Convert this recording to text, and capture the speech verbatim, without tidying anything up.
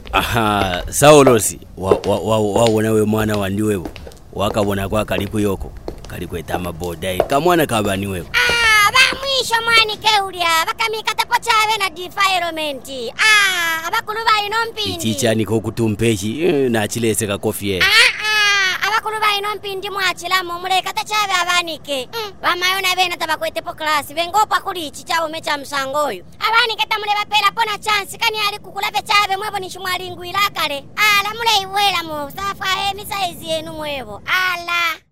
Aha, Saulosi wa wa wa, wa nawe mwana wandi wewe wakabona kwa kaliku yoko kalikweta amaboda kamwana kabani wewe. Ah, bamwisho mwani keulya bakamikata pochawe na defilement. Ah, abakulu baino mpindi. Ichichani ko kutumpechi na chileseka kofie. Ah ah, abakulu baino mpindi mwachila mu muleka tachawe abanike. Mm. Bamayona bena tabakwete po class bengopa kuli ichi chawo mecha msangoyo. Abanike tamule bapela pona chance kani ali kukula pechawe mwebo ni shumalingu ilakale. Ala mule iwela mu safa he misaizi yenu mwebo. Ala